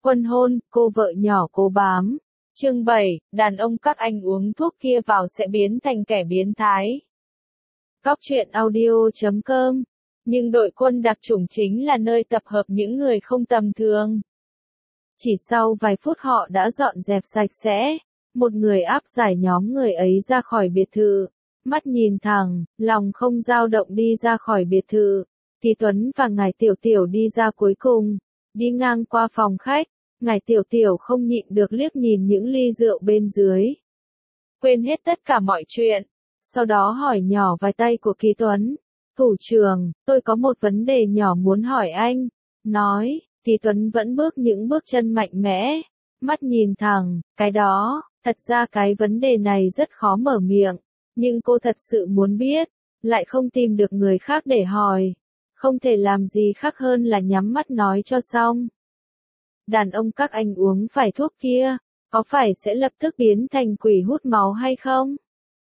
Quân hôn, cô vợ nhỏ cố bám. Chương 7, đàn ông các anh uống thuốc kia vào sẽ biến thành kẻ biến thái. Góc truyện audio.com. Nhưng đội quân đặc chủng chính là nơi tập hợp những người không tầm thường. Chỉ sau vài phút họ đã dọn dẹp sạch sẽ. Một người áp giải nhóm người ấy ra khỏi biệt thự. Mắt nhìn thẳng, lòng không dao động đi ra khỏi biệt thự. Kỳ Tuấn và Ngài Tiểu Tiểu đi ra cuối cùng. Đi ngang qua phòng khách, Ngài Tiểu Tiểu không nhịn được liếc nhìn những ly rượu bên dưới. Quên hết tất cả mọi chuyện. Sau đó hỏi nhỏ vào tay của Kỳ Tuấn. Thủ trưởng, tôi có một vấn đề nhỏ muốn hỏi anh. Nói, Kỳ Tuấn vẫn bước những bước chân mạnh mẽ. Mắt nhìn thẳng, cái đó, thật ra cái vấn đề này rất khó mở miệng. Nhưng cô thật sự muốn biết, lại không tìm được người khác để hỏi. Không thể làm gì khác hơn là nhắm mắt nói cho xong. Đàn ông các anh uống phải thuốc kia, có phải sẽ lập tức biến thành quỷ hút máu hay không?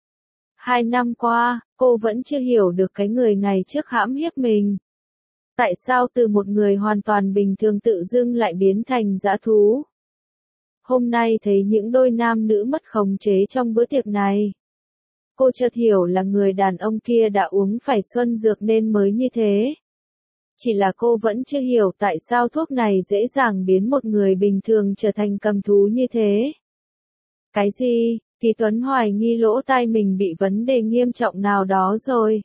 2 năm qua, cô vẫn chưa hiểu được cái người ngày trước hãm hiếp mình. Tại sao từ một người hoàn toàn bình thường tự dưng lại biến thành dã thú? Hôm nay thấy những đôi nam nữ mất khống chế trong bữa tiệc này. Cô chợt hiểu là người đàn ông kia đã uống phải xuân dược nên mới như thế. Chỉ là cô vẫn chưa hiểu tại sao thuốc này dễ dàng biến một người bình thường trở thành cầm thú như thế. Cái gì? Kỳ Tuấn hoài nghi lỗ tai mình bị vấn đề nghiêm trọng nào đó rồi.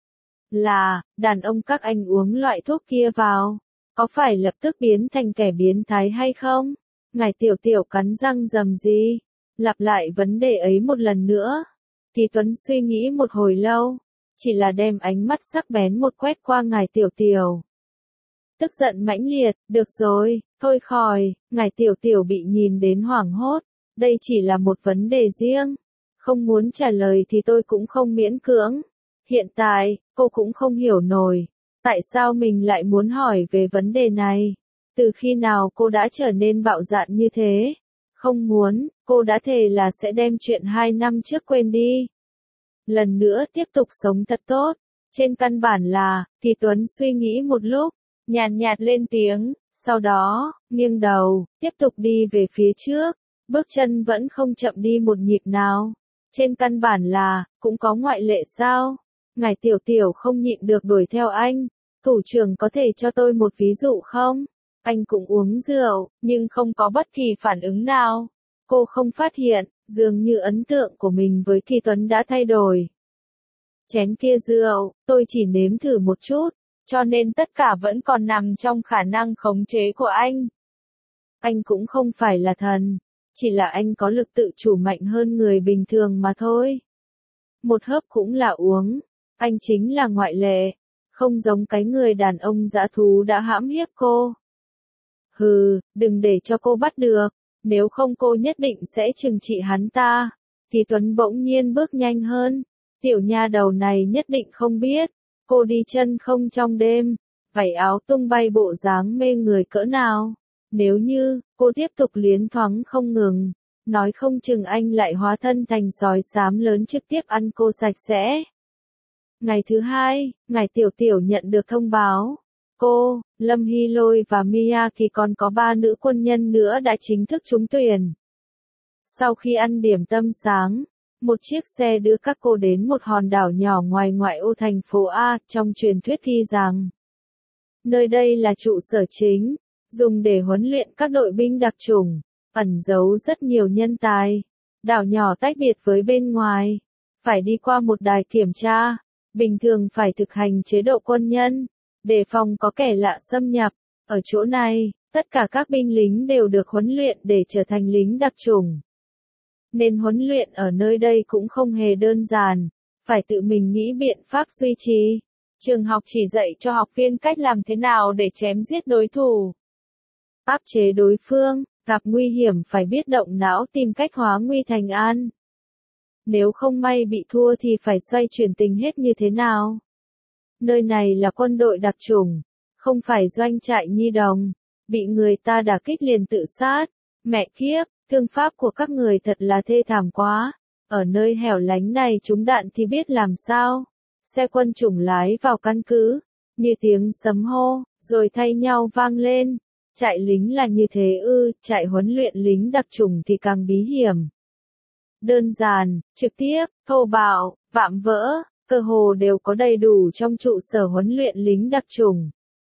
Là, đàn ông các anh uống loại thuốc kia vào, có phải lập tức biến thành kẻ biến thái hay không? Ngài Tiểu Tiểu cắn răng rầm gì? Lặp lại vấn đề ấy một lần nữa. Kỳ Tuấn suy nghĩ một hồi lâu, chỉ là đem ánh mắt sắc bén một quét qua Ngài Tiểu Tiểu. Tức giận mãnh liệt, được rồi, thôi khỏi, Ngài Tiểu Tiểu bị nhìn đến hoảng hốt, đây chỉ là một vấn đề riêng. Không muốn trả lời thì tôi cũng không miễn cưỡng. Hiện tại, cô cũng không hiểu nổi, tại sao mình lại muốn hỏi về vấn đề này. Từ khi nào cô đã trở nên bạo dạn như thế? Không muốn, cô đã thề là sẽ đem chuyện 2 năm trước quên đi. Lần nữa tiếp tục sống thật tốt. Trên căn bản là, Kỳ Tuấn suy nghĩ một lúc, nhàn nhạt lên tiếng, sau đó, nghiêng đầu, tiếp tục đi về phía trước. Bước chân vẫn không chậm đi một nhịp nào. Trên căn bản là, cũng có ngoại lệ sao? Ngài Tiểu Tiểu không nhịn được đuổi theo anh. Thủ trưởng có thể cho tôi một ví dụ không? Anh cũng uống rượu, nhưng không có bất kỳ phản ứng nào. Cô không phát hiện, dường như ấn tượng của mình với Kỳ Tuấn đã thay đổi. Chén kia rượu, tôi chỉ nếm thử một chút, cho nên tất cả vẫn còn nằm trong khả năng khống chế của anh. Anh cũng không phải là thần, chỉ là anh có lực tự chủ mạnh hơn người bình thường mà thôi. Một hớp cũng là uống, anh chính là ngoại lệ, không giống cái người đàn ông dã thú đã hãm hiếp cô. Hừ, đừng để cho cô bắt được, nếu không cô nhất định sẽ trừng trị hắn ta. Kỳ Tuấn bỗng nhiên bước nhanh hơn, tiểu nha đầu này nhất định không biết, cô đi chân không trong đêm, vảy áo tung bay bộ dáng mê người cỡ nào. Nếu như, cô tiếp tục liến thoáng không ngừng, nói không chừng anh lại hóa thân thành sói xám lớn trực tiếp ăn cô sạch sẽ. Ngày thứ 2, Ngài Tiểu Tiểu nhận được thông báo. Cô, Lâm Hy Lôi và Miyaki còn có 3 nữ quân nhân nữa đã chính thức trúng tuyển. Sau khi ăn điểm tâm sáng, một chiếc xe đưa các cô đến một hòn đảo nhỏ ngoài ngoại ô thành phố A, trong truyền thuyết ghi rằng nơi đây là trụ sở chính, dùng để huấn luyện các đội binh đặc chủng, ẩn giấu rất nhiều nhân tài. Đảo nhỏ tách biệt với bên ngoài, phải đi qua một đài kiểm tra, bình thường phải thực hành chế độ quân nhân, đề phòng có kẻ lạ xâm nhập. Ở chỗ này, tất cả các binh lính đều được huấn luyện để trở thành lính đặc chủng. Nên huấn luyện ở nơi đây cũng không hề đơn giản, phải tự mình nghĩ biện pháp duy trì. Trường học chỉ dạy cho học viên cách làm thế nào để chém giết đối thủ, áp chế đối phương, gặp nguy hiểm phải biết động não tìm cách hóa nguy thành an. Nếu không may bị thua thì phải xoay chuyển tình hết như thế nào. Nơi này là quân đội đặc chủng, không phải doanh trại nhi đồng, bị người ta đả kích liền tự sát. Mẹ kiếp, thương pháp của các người thật là thê thảm quá. Ở nơi hẻo lánh này trúng đạn thì biết làm sao. Xe quân chủng lái vào căn cứ, như tiếng sấm hô, rồi thay nhau vang lên. Chạy lính là như thế ư, chạy huấn luyện lính đặc chủng thì càng bí hiểm. Đơn giản, trực tiếp, thô bạo, vạm vỡ, cơ hồ đều có đầy đủ trong trụ sở huấn luyện lính đặc chủng.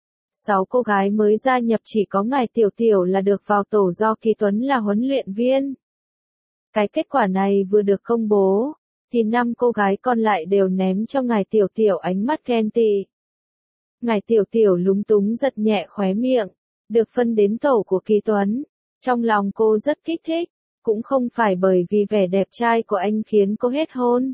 6 cô gái mới gia nhập chỉ có ngài Tiểu Tiểu là được vào tổ do Kỳ Tuấn là huấn luyện viên. Cái kết quả này vừa được công bố, thì 5 cô gái còn lại đều ném cho ngài Tiểu Tiểu ánh mắt ghen tị. Ngài Tiểu Tiểu lúng túng giật nhẹ khóe miệng, được phân đến tổ của Kỳ Tuấn. Trong lòng cô rất kích thích, cũng không phải bởi vì vẻ đẹp trai của anh khiến cô hết hôn,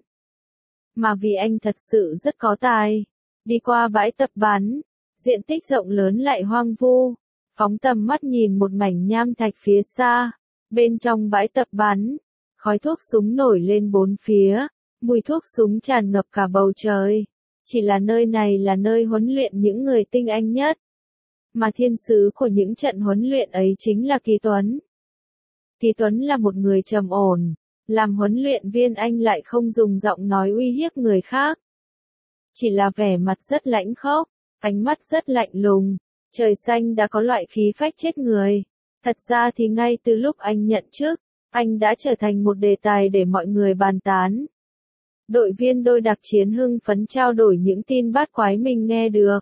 mà vì anh thật sự rất có tài. Đi qua bãi tập bắn, diện tích rộng lớn lại hoang vu, phóng tầm mắt nhìn một mảnh nham thạch phía xa, bên trong bãi tập bắn, khói thuốc súng nổi lên bốn phía, mùi thuốc súng tràn ngập cả bầu trời. Chỉ là nơi này là nơi huấn luyện những người tinh anh nhất, mà thiên sứ của những trận huấn luyện ấy chính là Kỳ Tuấn. Kỳ Tuấn là một người trầm ổn, làm huấn luyện viên anh lại không dùng giọng nói uy hiếp người khác. Chỉ là vẻ mặt rất lãnh khốc, ánh mắt rất lạnh lùng, trời xanh đã có loại khí phách chết người. Thật ra thì ngay từ lúc anh nhận chức, anh đã trở thành một đề tài để mọi người bàn tán. Đội viên đôi đặc chiến hưng phấn trao đổi những tin bát quái mình nghe được.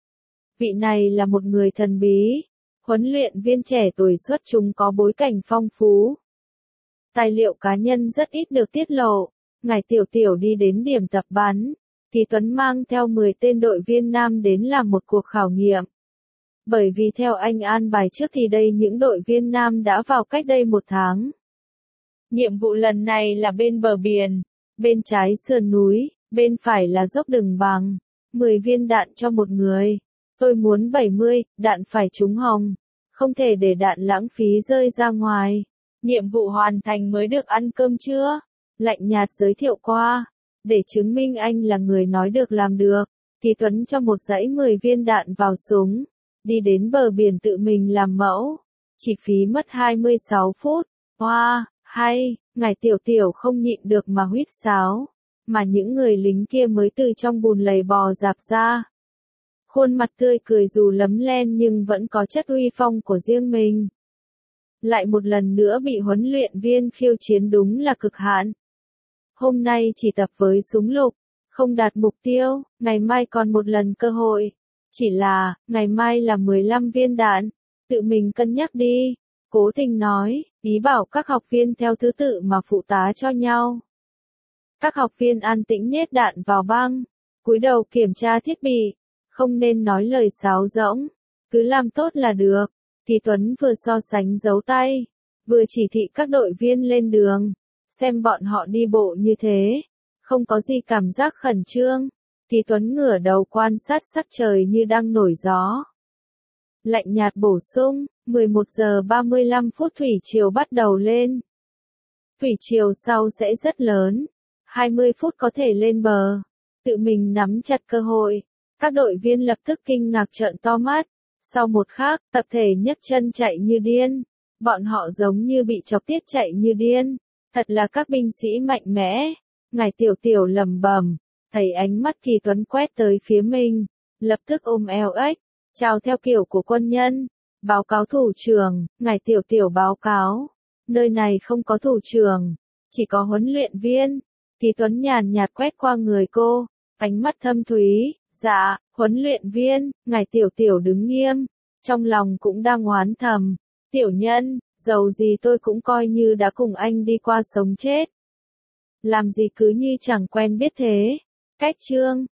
Vị này là một người thần bí, huấn luyện viên trẻ tuổi xuất chúng có bối cảnh phong phú. Tài liệu cá nhân rất ít được tiết lộ. Ngài Tiểu Tiểu đi đến điểm tập bắn, Kỳ Tuấn mang theo 10 tên đội viên nam đến làm một cuộc khảo nghiệm. Bởi vì theo anh an bài trước thì đây những đội viên nam đã vào cách đây 1 tháng. Nhiệm vụ lần này là bên bờ biển, bên trái sườn núi, bên phải là dốc đường bằng. 10 viên đạn cho một người. Tôi muốn 70, đạn phải trúng hồng. Không thể để đạn lãng phí rơi ra ngoài. Nhiệm vụ hoàn thành mới được ăn cơm trưa. Lạnh nhạt giới thiệu qua. Để chứng minh anh là người nói được làm được, Kỳ Tuấn cho một dãy 10 viên đạn vào súng. Đi đến bờ biển tự mình làm mẫu. Chỉ phí mất 26 phút. Wow, hay, ngài Tiểu Tiểu không nhịn được mà huýt sáo. Mà những người lính kia mới từ trong bùn lầy bò dạp ra. Khuôn mặt tươi cười dù lấm len nhưng vẫn có chất uy phong của riêng mình. Lại một lần nữa bị huấn luyện viên khiêu chiến đúng là cực hạn. Hôm nay chỉ tập với súng lục, không đạt mục tiêu, ngày mai còn một lần cơ hội. Chỉ là, ngày mai là 15 viên đạn, tự mình cân nhắc đi. Cố Tình nói, ý bảo các học viên theo thứ tự mà phụ tá cho nhau. Các học viên an tĩnh nhét đạn vào băng, cúi đầu kiểm tra thiết bị, không nên nói lời sáo rỗng, cứ làm tốt là được. Kỳ Tuấn vừa so sánh dấu tay, vừa chỉ thị các đội viên lên đường, xem bọn họ đi bộ như thế, không có gì cảm giác khẩn trương. Kỳ Tuấn ngửa đầu quan sát sắc trời như đang nổi gió. Lạnh nhạt bổ sung, 11 giờ 35 phút thủy triều bắt đầu lên. Thủy triều sau sẽ rất lớn, 20 phút có thể lên bờ. Tự mình nắm chặt cơ hội, các đội viên lập tức kinh ngạc trợn to mắt. Sau một khắc, tập thể nhấc chân chạy như điên. Bọn họ giống như bị chọc tiết chạy như điên. Thật là các binh sĩ mạnh mẽ. Ngài Tiểu Tiểu lẩm bẩm, thấy ánh mắt Kỳ Tuấn quét tới phía mình, lập tức ôm eo ếch, chào theo kiểu của quân nhân. Báo cáo thủ trưởng, ngài Tiểu Tiểu báo cáo. Nơi này không có thủ trưởng, chỉ có huấn luyện viên. Kỳ Tuấn nhàn nhạt quét qua người cô, ánh mắt thâm thúy. Dạ, huấn luyện viên, ngài Tiểu Tiểu đứng nghiêm, trong lòng cũng đang oán thầm. Tiểu nhân, dầu gì tôi cũng coi như đã cùng anh đi qua sống chết. Làm gì cứ như chẳng quen biết thế. Cách chương